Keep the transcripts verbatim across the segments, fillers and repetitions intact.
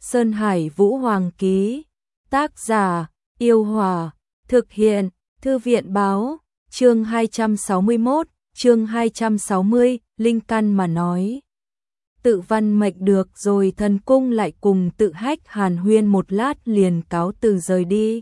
Sơn Hải Vũ Hoàng ký. Tác giả: Yêu Hòa. Thực hiện: Thư viện báo. Chương hai trăm sáu mươi mốt, chương hai trăm sáu mươi, Linh Căn mà nói. Tự Văn Mệnh được rồi, thần cung lại cùng Tự Hách hàn huyên một lát liền cáo từ rời đi.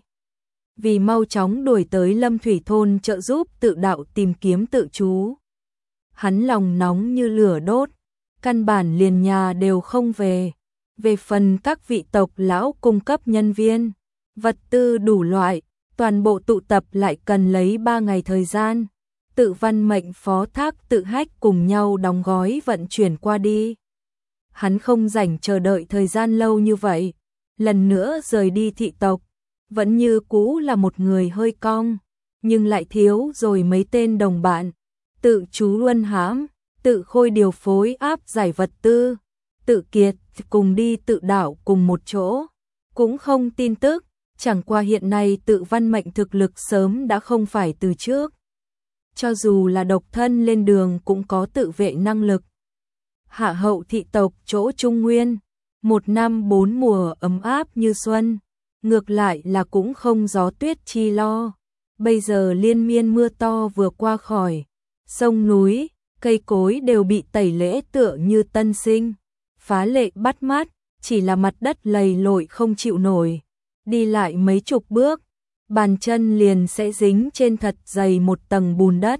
Vì mau chóng đuổi tới Lâm Thủy thôn trợ giúp Tự Đạo tìm kiếm tự trú. Hắn lòng nóng như lửa đốt, căn bản liền nhà đều không về. Về phần các vị tộc lão cung cấp nhân viên, vật tư đủ loại, toàn bộ tụ tập lại cần lấy ba ngày thời gian. Tự Văn Mệnh phó thác Tự Hách cùng nhau đóng gói vận chuyển qua đi. Hắn không rảnh chờ đợi thời gian lâu như vậy, lần nữa rời đi thị tộc, vẫn như cũ là một người hơi cong, nhưng lại thiếu rồi mấy tên đồng bạn. Tự Chú luân hãm, Tự Khôi điều phối áp giải vật tư, Tự Kiệt cùng đi Tự Đạo cùng một chỗ, cũng không tin tức, chẳng qua hiện nay Tự Văn Mệnh thực lực sớm đã không phải từ trước. Cho dù là độc thân lên đường cũng có tự vệ năng lực. Hạ hậu thị tộc chỗ Trung Nguyên, một năm bốn mùa ấm áp như xuân, ngược lại là cũng không gió tuyết chi lo. Bây giờ liên miên mưa to vừa qua khỏi, sông núi, cây cối đều bị tẩy lễ tựa như tân sinh, phá lệ bắt mắt, chỉ là mặt đất lầy lội không chịu nổi. Đi lại mấy chục bước, bàn chân liền sẽ dính trên thật dày một tầng bùn đất.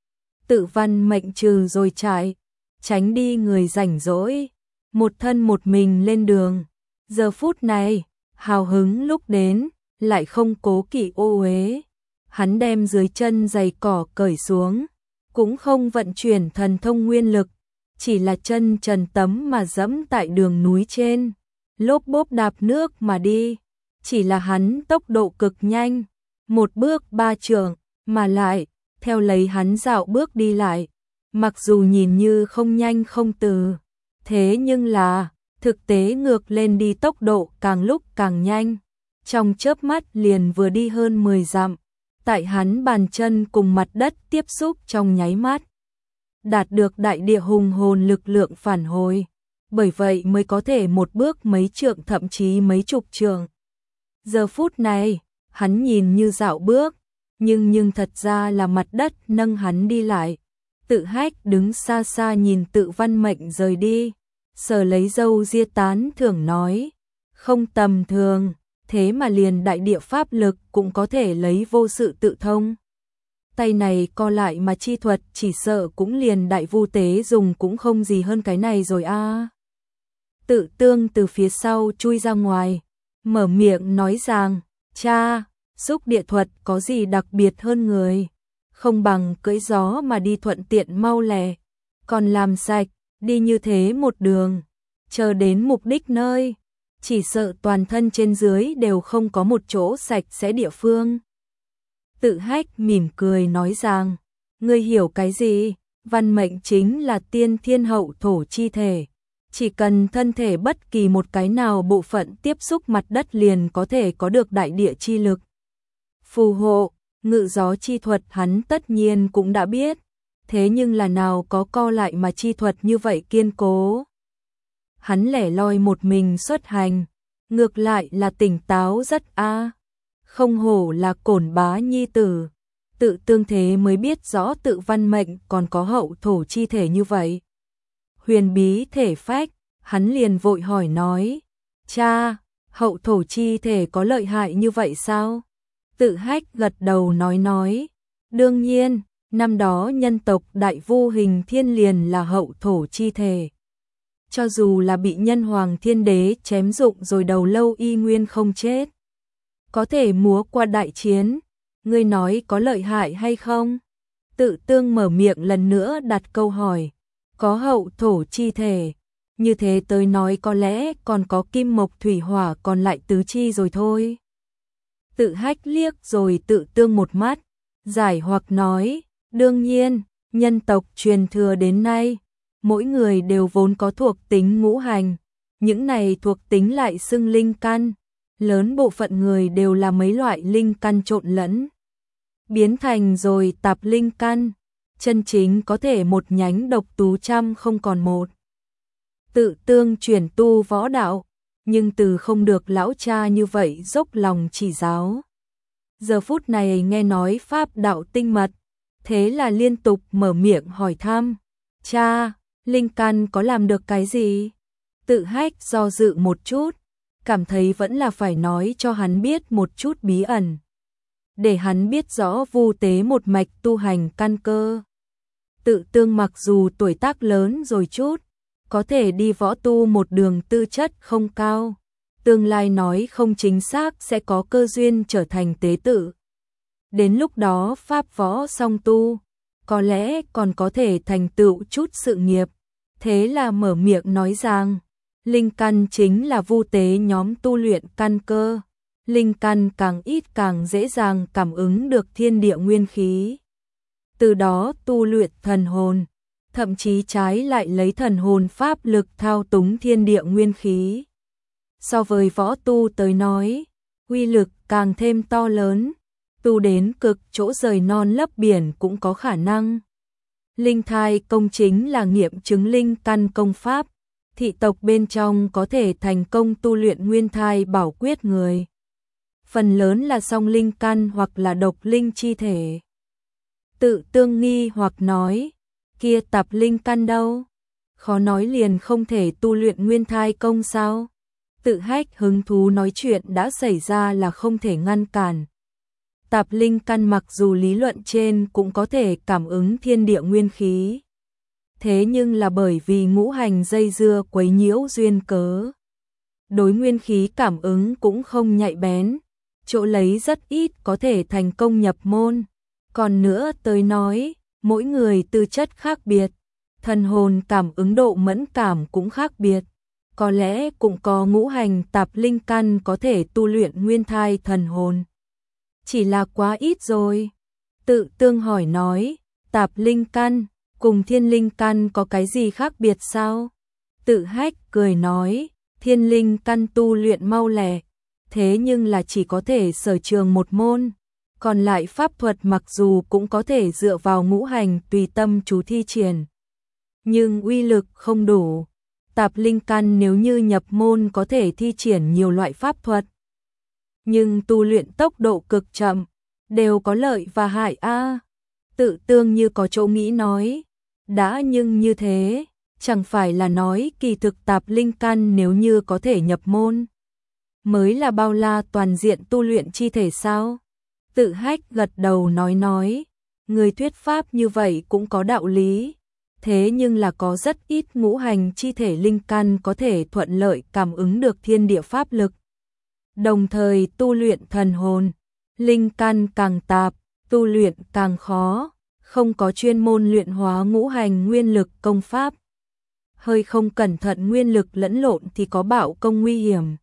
Tự Văn Mệnh trừ rồi chạy, tránh đi người rảnh rỗi, một thân một mình lên đường. Giờ phút này, hào hứng lúc đến, lại không cố kỵ ô uế. Hắn đem dưới chân giày cỏ cởi xuống, cũng không vận chuyển thần thông nguyên lực, chỉ là chân trần tấm mà dẫm tại đường núi trên, lốp bốp đạp nước mà đi. Chỉ là hắn tốc độ cực nhanh, một bước ba trượng, mà lại, theo lấy hắn dạo bước đi lại, mặc dù nhìn như không nhanh không từ, thế nhưng là, thực tế ngược lên đi tốc độ càng lúc càng nhanh. Trong chớp mắt liền vừa đi hơn mười dặm, tại hắn bàn chân cùng mặt đất tiếp xúc trong nháy mắt, đạt được đại địa hùng hồn lực lượng phản hồi, bởi vậy mới có thể một bước mấy trượng thậm chí mấy chục trượng. Giờ phút này, hắn nhìn như dạo bước, nhưng nhưng thật ra là mặt đất nâng hắn đi lại. Tự Hách đứng xa xa nhìn Tự Văn Mệnh rời đi, sờ lấy râu ria tán thưởng nói, không tầm thường, thế mà liền đại địa pháp lực cũng có thể lấy vô sự tự thông. Tay này co lại mà chi thuật chỉ sợ cũng liền đại vu tế dùng cũng không gì hơn cái này rồi a. À. Tự Tương từ phía sau chui ra ngoài, mở miệng nói rằng, cha, xúc địa thuật có gì đặc biệt hơn người, không bằng cưỡi gió mà đi thuận tiện mau lẹ, còn làm sạch, đi như thế một đường, chờ đến mục đích nơi, chỉ sợ toàn thân trên dưới đều không có một chỗ sạch sẽ địa phương. Tự Hách mỉm cười nói rằng, ngươi hiểu cái gì, Văn Mệnh chính là tiên thiên hậu thổ chi thể. Chỉ cần thân thể bất kỳ một cái nào bộ phận tiếp xúc mặt đất liền có thể có được đại địa chi lực. Phù hộ, ngự gió chi thuật hắn tất nhiên cũng đã biết, thế nhưng là nào có co lại mà chi thuật như vậy kiên cố. Hắn lẻ loi một mình xuất hành, ngược lại là tỉnh táo rất a. À. Không hổ là Cổn bá nhi tử, Tự Tương thế mới biết rõ Tự Văn Mệnh còn có hậu thổ chi thể như vậy. Huyền bí thể phách, hắn liền vội hỏi nói, cha, hậu thổ chi thể có lợi hại như vậy sao? Tự Hách gật đầu nói nói, đương nhiên, năm đó nhân tộc đại vu Hình Thiên liền là hậu thổ chi thể. Cho dù là bị nhân hoàng thiên đế chém dụng rồi đầu lâu y nguyên không chết. Có thể múa qua đại chiến, ngươi nói có lợi hại hay không? Tự Tương mở miệng lần nữa đặt câu hỏi. Có hậu thổ chi thể, như thế tới nói có lẽ còn có kim mộc thủy hỏa còn lại tứ chi rồi thôi. Tự Hách liếc rồi Tự Tương một mắt, giải hoặc nói, đương nhiên, nhân tộc truyền thừa đến nay, mỗi người đều vốn có thuộc tính ngũ hành, những này thuộc tính lại xưng linh căn, lớn bộ phận người đều là mấy loại linh căn trộn lẫn, biến thành rồi tạp linh căn. Chân chính có thể một nhánh độc tú trăm không còn một. Tự Tương chuyển tu võ đạo, nhưng từ không được lão cha như vậy dốc lòng chỉ giáo. Giờ phút này nghe nói pháp đạo tinh mật, thế là liên tục mở miệng hỏi thăm. Cha, linh căn có làm được cái gì? Tự Hách do dự một chút, cảm thấy vẫn là phải nói cho hắn biết một chút bí ẩn, để hắn biết rõ Vu Tế một mạch tu hành căn cơ. Tự Tương mặc dù tuổi tác lớn rồi chút, có thể đi võ tu một đường tư chất không cao, tương lai nói không chính xác sẽ có cơ duyên trở thành tế tự. Đến lúc đó pháp võ song tu, có lẽ còn có thể thành tựu chút sự nghiệp. Thế là mở miệng nói rằng, linh căn chính là Vu Tế nhóm tu luyện căn cơ. Linh căn càng ít càng dễ dàng cảm ứng được thiên địa nguyên khí, từ đó tu luyện thần hồn, thậm chí trái lại lấy thần hồn pháp lực thao túng thiên địa nguyên khí. So với võ tu tới nói, uy lực càng thêm to lớn, tu đến cực chỗ rời non lấp biển cũng có khả năng. Linh thai công chính là nghiệm chứng linh căn công pháp, thị tộc bên trong có thể thành công tu luyện nguyên thai bảo quyết người, phần lớn là song linh căn hoặc là độc linh chi thể. Tự Tương nghi hoặc nói, kia tập linh căn đâu? Khó nói liền không thể tu luyện nguyên thai công sao? Tự Hách hứng thú nói chuyện đã xảy ra là không thể ngăn cản. Tạp linh căn mặc dù lý luận trên cũng có thể cảm ứng thiên địa nguyên khí, thế nhưng là bởi vì ngũ hành dây dưa quấy nhiễu duyên cớ, đối nguyên khí cảm ứng cũng không nhạy bén, chỗ lấy rất ít có thể thành công nhập môn. Còn nữa tới nói, mỗi người tư chất khác biệt, thần hồn cảm ứng độ mẫn cảm cũng khác biệt, có lẽ cũng có ngũ hành tạp linh căn có thể tu luyện nguyên thai thần hồn, chỉ là quá ít rồi. Tự Tương hỏi nói, tạp linh căn cùng thiên linh căn có cái gì khác biệt sao? Tự Hách cười nói, thiên linh căn tu luyện mau lẹ, thế nhưng là chỉ có thể sở trường một môn, còn lại pháp thuật mặc dù cũng có thể dựa vào ngũ hành tùy tâm chú thi triển, nhưng uy lực không đủ. Tạp linh căn nếu như nhập môn có thể thi triển nhiều loại pháp thuật, nhưng tu luyện tốc độ cực chậm, đều có lợi và hại a. À, Tự Tương như có chỗ nghĩ nói, đã nhưng như thế, chẳng phải là nói kỳ thực tạp linh căn nếu như có thể nhập môn, mới là bao la toàn diện tu luyện chi thể sao? Tự Hách gật đầu nói nói, người thuyết pháp như vậy cũng có đạo lý, thế nhưng là có rất ít ngũ hành chi thể linh căn có thể thuận lợi cảm ứng được thiên địa pháp lực, đồng thời tu luyện thần hồn. Linh căn càng tạp, tu luyện càng khó, không có chuyên môn luyện hóa ngũ hành nguyên lực công pháp, hơi không cẩn thận nguyên lực lẫn lộn thì có bạo công nguy hiểm.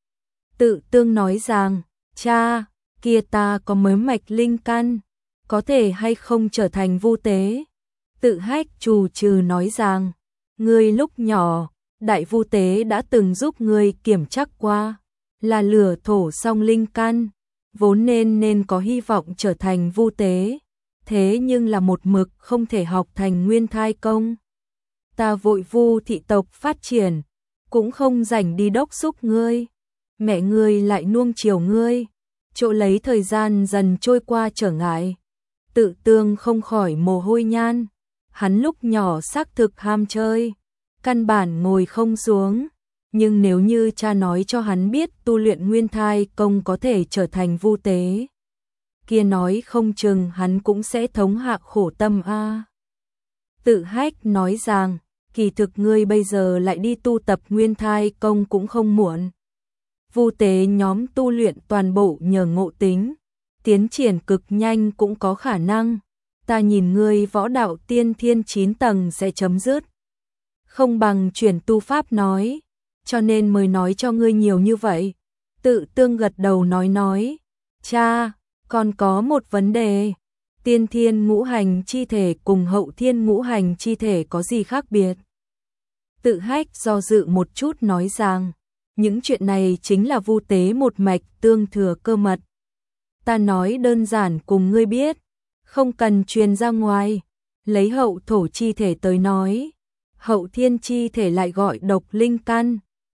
Tự Tương nói rằng, cha, kia ta có mấy mạch linh căn, có thể hay không trở thành Vu Tế? Tự Hách trù trừ nói rằng, ngươi lúc nhỏ, đại Vu Tế đã từng giúp ngươi kiểm chắc qua, là lửa thổ song linh căn, vốn nên nên có hy vọng trở thành Vu Tế, thế nhưng là một mực không thể học thành nguyên thai công. Ta vội Vu thị tộc phát triển, cũng không rảnh đi đốc xúc ngươi, mẹ ngươi lại nuông chiều ngươi, chỗ lấy thời gian dần trôi qua trở ngại. Tự Tương không khỏi mồ hôi nhan, hắn lúc nhỏ xác thực ham chơi, căn bản ngồi không xuống, nhưng nếu như cha nói cho hắn biết tu luyện nguyên thai công có thể trở thành Vu Tế, kia nói không chừng hắn cũng sẽ thống hạ khổ tâm a. À. Tự Hách nói rằng, kỳ thực ngươi bây giờ lại đi tu tập nguyên thai công cũng không muộn. Vu Tế nhóm tu luyện toàn bộ nhờ ngộ tính, tiến triển cực nhanh cũng có khả năng. Ta nhìn ngươi võ đạo tiên thiên chín tầng sẽ chấm dứt, không bằng chuyển tu pháp nói, cho nên mới nói cho ngươi nhiều như vậy. Tự Tương gật đầu nói nói, cha, còn có một vấn đề, tiên thiên ngũ hành chi thể cùng hậu thiên ngũ hành chi thể có gì khác biệt? Tự Hách do dự một chút nói rằng, những chuyện này chính là Vu Tế một mạch tương thừa cơ mật. Ta nói đơn giản cùng ngươi biết, không cần truyền ra ngoài. Lấy hậu thổ chi thể tới nói, hậu thiên chi thể lại gọi độc linh căn,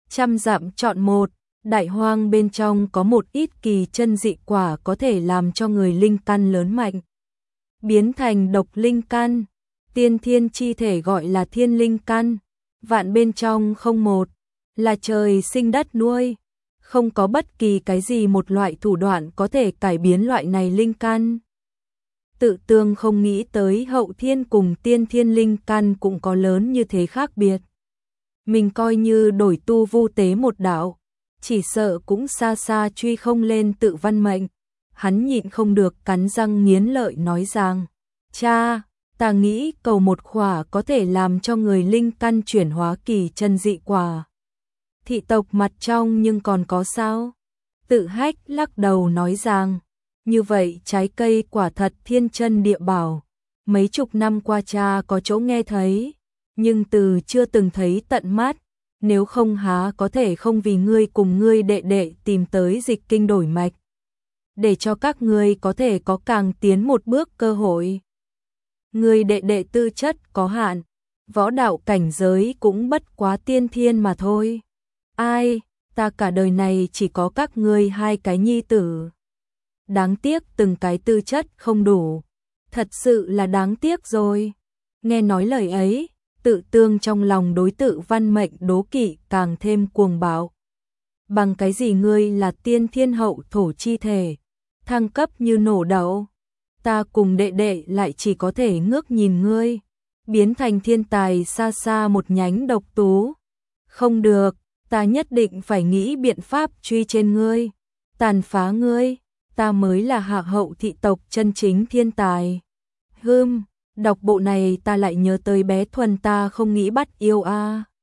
trăm dặm chọn một, đại hoang bên trong có một ít kỳ chân dị quả có thể làm cho người linh căn lớn mạnh biến thành độc linh căn, tiên thiên chi thể gọi là thiên linh căn, vạn bên trong không một, là trời sinh đất nuôi, không có bất kỳ cái gì một loại thủ đoạn có thể cải biến loại này linh căn. Tự Tương không nghĩ tới hậu thiên cùng tiên thiên linh căn cũng có lớn như thế khác biệt. Mình coi như đổi tu vu tế một đạo, chỉ sợ cũng xa xa truy không lên tự văn mệnh. Hắn nhịn không được cắn răng nghiến lợi nói rằng, cha, ta nghĩ cầu một khỏa có thể làm cho người linh căn chuyển hóa kỳ chân dị quả. Thị tộc mặt trong nhưng còn có sao? Tự Hách lắc đầu nói rằng, như vậy trái cây quả thật thiên chân địa bảo. Mấy chục năm qua cha có chỗ nghe thấy, nhưng từ chưa từng thấy tận mắt. Nếu không há có thể không vì ngươi cùng ngươi đệ đệ tìm tới dịch kinh đổi mạch, để cho các ngươi có thể có càng tiến một bước cơ hội. Ngươi đệ đệ tư chất có hạn, võ đạo cảnh giới cũng bất quá tiên thiên mà thôi. Ai, ta cả đời này chỉ có các ngươi hai cái nhi tử. Đáng tiếc từng cái tư chất không đủ, thật sự là đáng tiếc rồi. Nghe nói lời ấy, Tự Tương trong lòng đối Tự Văn Mệnh đố kỵ càng thêm cuồng bạo. Bằng cái gì ngươi là tiên thiên hậu thổ chi thể, thăng cấp như nổ đậu, ta cùng đệ đệ lại chỉ có thể ngước nhìn ngươi, biến thành thiên tài xa xa một nhánh độc tú. Không được, ta nhất định phải nghĩ biện pháp truy trên ngươi, tàn phá ngươi, ta mới là hạ hậu thị tộc chân chính thiên tài. Hừm, đọc bộ này ta lại nhớ tới bé Thuần ta không nghĩ bắt yêu a. À.